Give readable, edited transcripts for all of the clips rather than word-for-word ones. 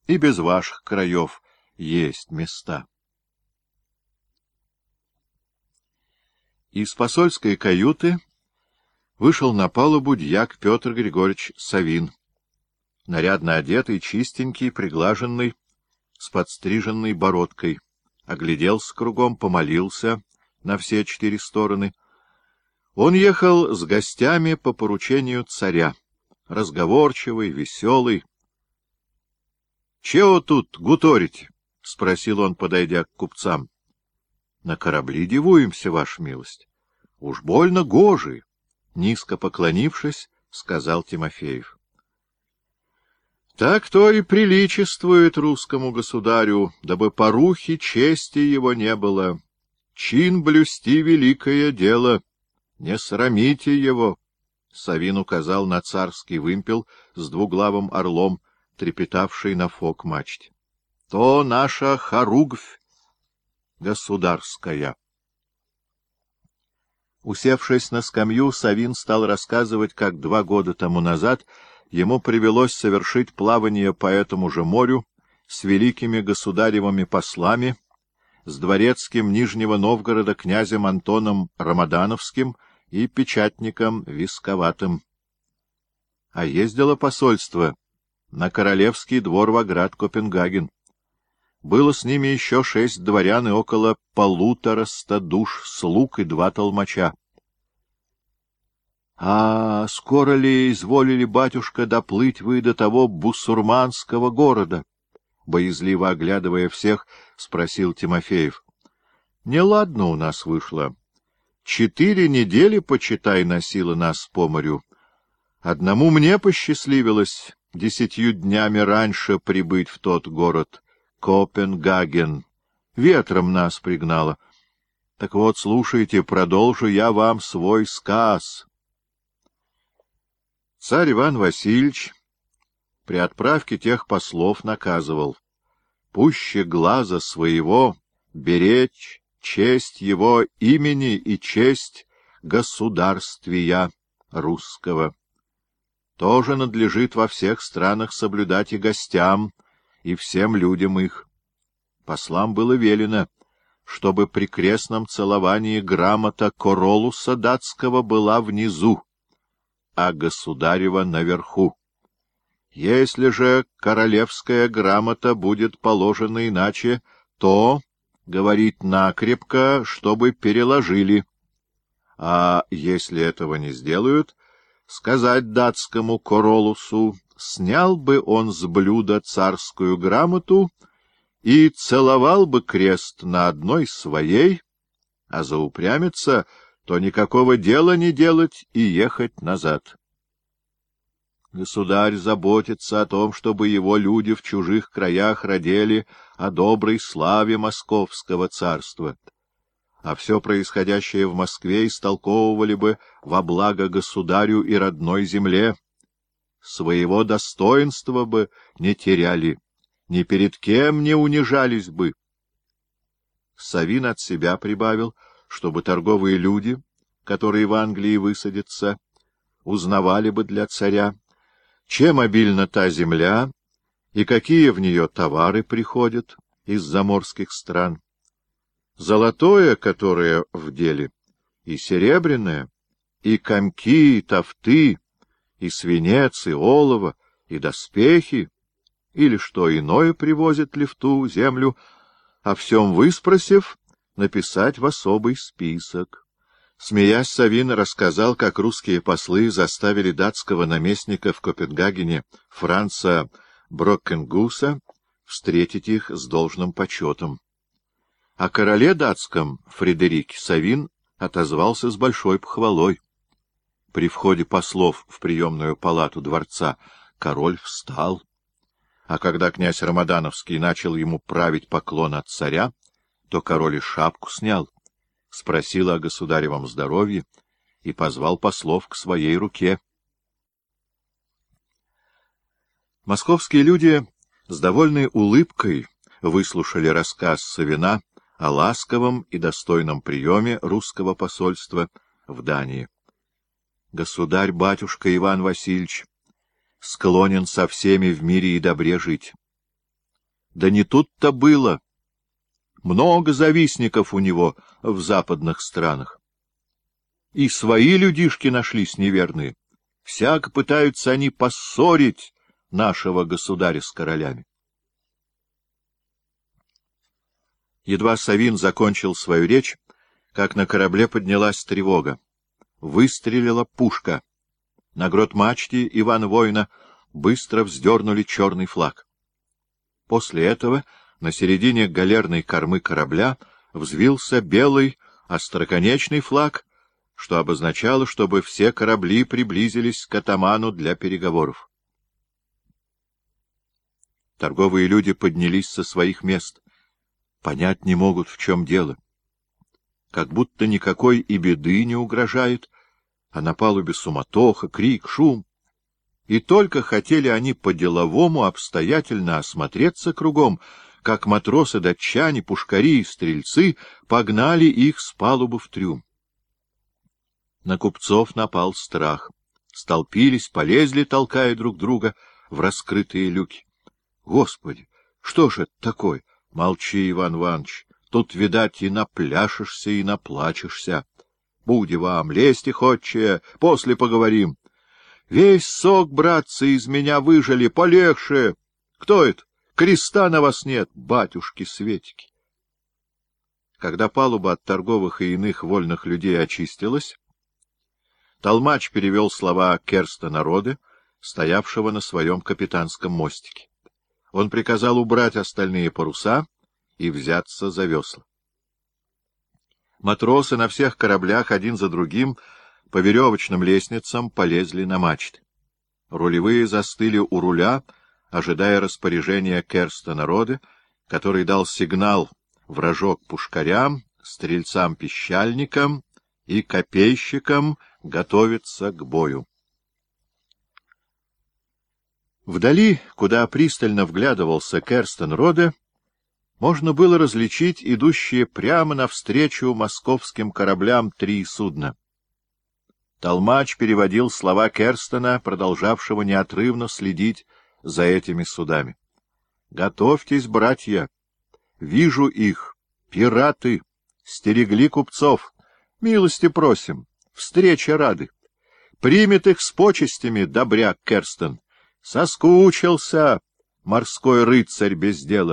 и без ваших краев есть места. Из посольской каюты вышел на палубу дьяк Петр Григорьевич Савин, нарядно одетый, чистенький, приглаженный, с подстриженной бородкой. Огляделся кругом, помолился на все 4 стороны. Он ехал с гостями по поручению царя, разговорчивый, веселый. — Чего тут гуторите? — спросил он, подойдя к купцам. — На корабли дивуемся, ваша милость. — Уж больно гожий, — низко поклонившись, сказал Тимофеев. — Так то и приличествует русскому государю, дабы порухи чести его не было. Чин блюсти — великое дело, не срамите его. Савин указал на царский вымпел с двуглавым орлом, трепетавший на фок-мачте. — То наша хоругвь государская. Усевшись на скамью, Савин стал рассказывать, как 2 года тому назад ему привелось совершить плавание по этому же морю с великими государевыми послами, с дворецким Нижнего Новгорода князем Антоном Рамадановским и печатником Висковатым. А ездило посольство на королевский двор в оград Копенгаген. Было с ними еще 6 дворян и около 150 душ слуг и 2 толмача. — А скоро ли изволили, батюшка, доплыть вы до того бусурманского города? — боязливо оглядывая всех, спросил Тимофеев. — Неладно у нас вышло. 4 недели, почитай, носило нас по морю. Одному мне посчастливилось 10 днями раньше прибыть в тот город Копенгаген. Ветром нас пригнало. Так вот, слушайте, продолжу я вам свой сказ. Царь Иван Васильевич при отправке тех послов наказывал: пуще глаза своего беречь честь его имени и честь государствия русского. Тоже надлежит во всех странах соблюдать и гостям, и всем людям их. Послам было велено, чтобы при крестном целовании грамота Королуса датского была внизу, а государева наверху. Если же королевская грамота будет положена иначе, то, говорит накрепко, чтобы переложили. А если этого не сделают, сказать датскому Королусу, снял бы он с блюда царскую грамоту и целовал бы крест на одной своей, а заупрямится, то никакого дела не делать и ехать назад. Государь заботится о том, чтобы его люди в чужих краях родили о доброй славе Московского царства, а все происходящее в Москве истолковывали бы во благо государю и родной земле. Своего достоинства бы не теряли, ни перед кем не унижались бы. Савин от себя прибавил, чтобы торговые люди, которые в Англии высадятся, узнавали бы для царя, чем обильна та земля и какие в нее товары приходят из заморских стран. Золотое, которое в деле, и серебряное, и комки, и тафты, и свинец, и олово, и доспехи, или что иное привозят ли в ту землю, о всем выспросив, написать в особый список. Смеясь, Савин рассказал, как русские послы заставили датского наместника в Копенгагене Франца Броккенгуса встретить их с должным почетом. О короле датском Фредерике Савин отозвался с большой похвалой. При входе послов в приемную палату дворца король встал, а когда князь Рамадановский начал ему править поклон от царя, то король и шапку снял, спросил о государевом здоровье и позвал послов к своей руке. Московские люди с довольной улыбкой выслушали рассказ Савина о ласковом и достойном приеме русского посольства в Дании. Государь-батюшка Иван Васильевич склонен со всеми в мире и добре жить. Да не тут-то было. Много завистников у него в западных странах. И свои людишки нашлись неверные. Всяко пытаются они поссорить нашего государя с королями. Едва Савин закончил свою речь, как на корабле поднялась тревога. Выстрелила пушка. На грот-мачте Ивана Воина быстро вздернули черный флаг. После этого на середине галерной кормы корабля взвился белый остроконечный флаг, что обозначало, чтобы все корабли приблизились к атаману для переговоров. Торговые люди поднялись со своих мест. Понять не могут, в чем дело. Как будто никакой и беды не угрожает, а на палубе суматоха, крик, шум. И только хотели они по-деловому обстоятельно осмотреться кругом, как матросы-датчане, пушкари и стрельцы погнали их с палубы в трюм. На купцов напал страх. Столпились, полезли, толкая друг друга в раскрытые люки. Господи, что ж это такое? Молчи, Иван Иванович, тут, видать, и напляшешься, и наплачешься. Буди вам, лезьте, ходчие, после поговорим. Весь сок, братцы, из меня выжили, полегче. Кто это? Креста на вас нет, батюшки Светики. Когда палуба от торговых и иных вольных людей очистилась, толмач перевел слова Керстена Роде, стоявшего на своем капитанском мостике. Он приказал убрать остальные паруса и взяться за весла. Матросы на всех кораблях один за другим по веревочным лестницам полезли на мачты. Рулевые застыли у руля, ожидая распоряжения Керстена Роде, который дал сигнал в рожок пушкарям, стрельцам-пищальникам и копейщикам готовиться к бою. Вдали, куда пристально вглядывался Керстен Роде, можно было различить идущие прямо навстречу московским кораблям 3 судна. Толмач переводил слова Керстена, продолжавшего неотрывно следить за этими судами. — Готовьтесь, братья! Вижу их! Пираты! Стерегли купцов! Милости просим! Встрече рады! Примет их с почестями, добряк Керстен! Соскучился морской рыцарь без дела!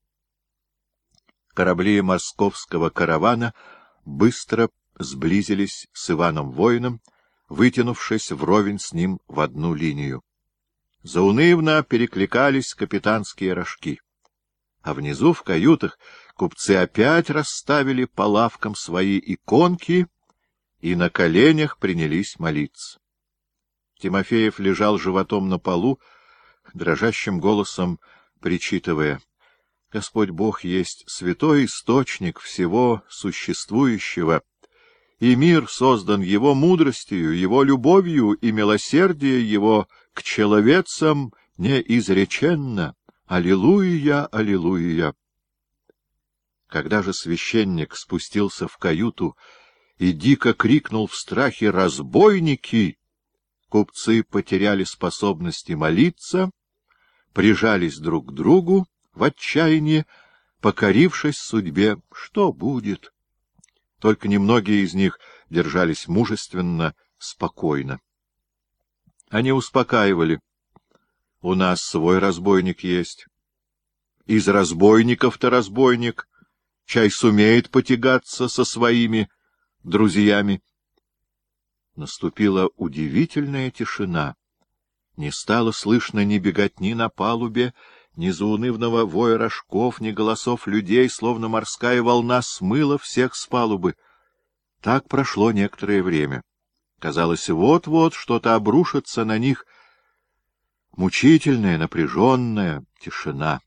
Корабли московского каравана быстро сблизились с Иваном Воином, вытянувшись вровень с ним в одну линию. Заунывно перекликались капитанские рожки. А внизу в каютах купцы опять расставили по лавкам свои иконки и на коленях принялись молиться. Тимофеев лежал животом на полу, дрожащим голосом причитывая: «Господь Бог есть святой источник всего существующего, и мир создан Его мудростью, Его любовью, и милосердие Его к человецам неизреченно. Аллилуйя, аллилуйя!» Когда же священник спустился в каюту и дико крикнул в страхе «Разбойники!», купцы потеряли способности молиться, прижались друг к другу в отчаянии, покорившись судьбе. Что будет? Только немногие из них держались мужественно, спокойно. Они успокаивали: у нас свой разбойник есть. Из разбойников-то разбойник, чай сумеет потягаться со своими друзьями. Наступила удивительная тишина. Не стало слышно ни беготни на палубе, ни заунывного воя рожков, ни голосов людей, словно морская волна смыла всех с палубы. Так прошло некоторое время. Казалось, вот-вот что-то обрушится на них. Мучительная, напряженная тишина.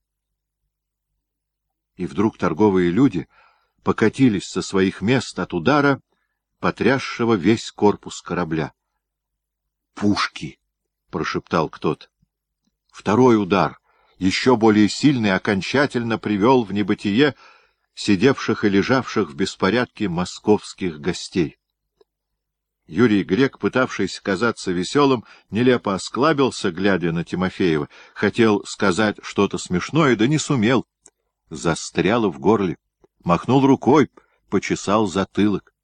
И вдруг торговые люди покатились со своих мест от удара, потрясшего весь корпус корабля. «Пушки!» — прошептал кто-то. Второй удар, еще более сильный, окончательно привел в небытие сидевших и лежавших в беспорядке московских гостей. Юрий Грек, пытавшийся казаться веселым, нелепо осклабился, глядя на Тимофеева. Хотел сказать что-то смешное, да не сумел. Застряло в горле. Махнул рукой, почесал затылок.